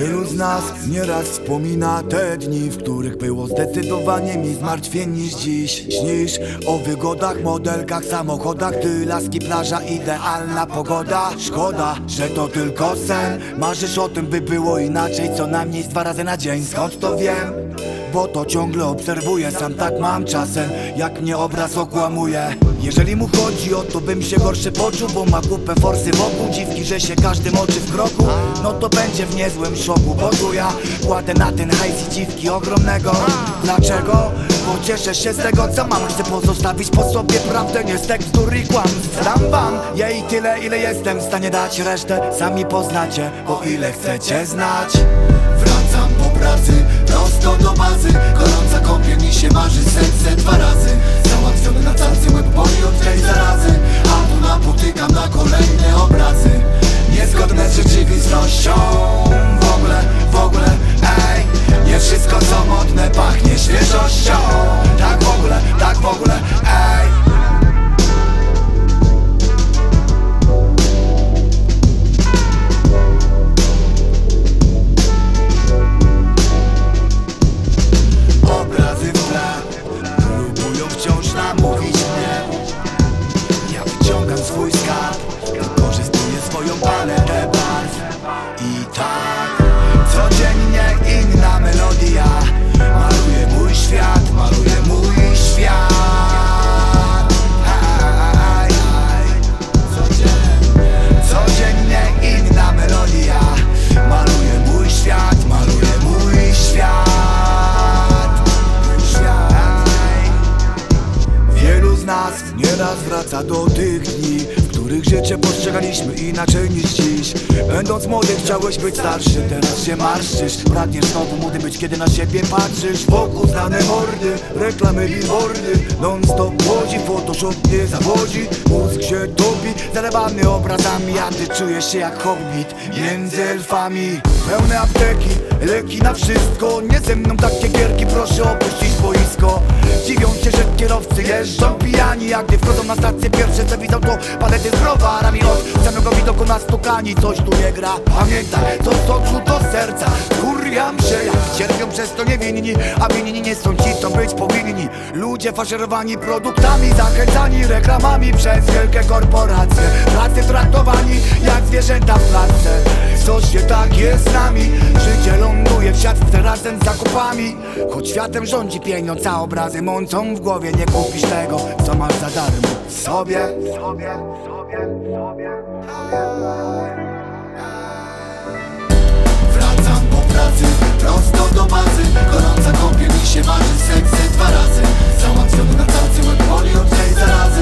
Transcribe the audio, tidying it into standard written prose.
Wielu z nas nieraz wspomina te dni, w których było zdecydowanie mi zmartwień niż dziś. Śnisz o wygodach, modelkach, samochodach, ty, laski, plaża, idealna pogoda. Szkoda, że to tylko sen. Marzysz o tym, by było inaczej, co najmniej 2 razy na dzień. Skąd to wiem? Bo to ciągle obserwuję, sam tak mam czasem, jak mnie obraz okłamuje. Jeżeli mu chodzi o to, bym się gorszy poczuł, bo ma kupę forsy wokół dziwki, że się każdy moczy w kroku, no to będzie w niezłym szoku, bo tu ja kładę na ten hajs i dziwki ogromnego. Dlaczego? Bo cieszę się z tego, co mam. Chcę pozostawić po sobie prawdę, nie z tektur i kłamstw. Dam wam jej tyle, ile jestem w stanie dać, resztę sami poznacie, o ile chcecie znać. Wracam po pracy, prosto do bazy. Gorąca kąpiel mi się marzy, serce 2 razy. Załatwiony na cacy, łeb boli od tej zarazy. A tu napotykam na kolejne obrazy niezgodne z rzeczywistością. W ogóle, ej, nie wszystko co modne pachnie świeżością. Tak w ogóle, ej. Wciąż namówić mnie. Ja wyciągam swój skarb, wykorzystuję swoją paletę barw. I tak, codziennie inna melodia maluje mój świat, maluje mój świat. Codziennie inna melodia maluje mój świat, maluje mój świat. Wielu z nas nieraz wraca do tych dni, w których życie postrzegaliśmy inaczej niż dziś. Będąc młody chciałeś być starszy, teraz się marszczysz. Pragniesz znowu młody być, kiedy na siebie patrzysz. Wokół znane mordy, reklamy, billboardy, non-stop łodzi, Photoshop nie zawodzi. Mózg się topi, zalewany obrazami, a ty czujesz się jak hobbit między elfami. Pełne apteki, leki na wszystko, nie ze mną takie gierki, proszę opuścić boisko. Dziwią się, że kierowcy jeżdżą pijani, jak gdy wchodzą na stację pierwsze co widzą to palety z browarami. Od samego widoku na stukani coś tu nie gra. Pamiętaj, to z oczu do serca, kurjam się jak cierpią przez to niewinni. A winni nie są ci, co być powinni. Ludzie faszerowani produktami, zachęcani reklamami przez wielkie korporacje. Pracy traktowani jak zwierzęta w klatce. Coś nie tak jest z nami, życie ląduje w siatce razem z zakupami. Choć światem rządzi pieniądz, a obrazy mącą w głowie. Nie kupisz tego, co masz za darmo sobie. Wracam po pracy, prosto do bazy. Gorąca kąpiel mi się marzy, serce 2 razy. Załatwiony na cacy, łeb boli od tej zarazy.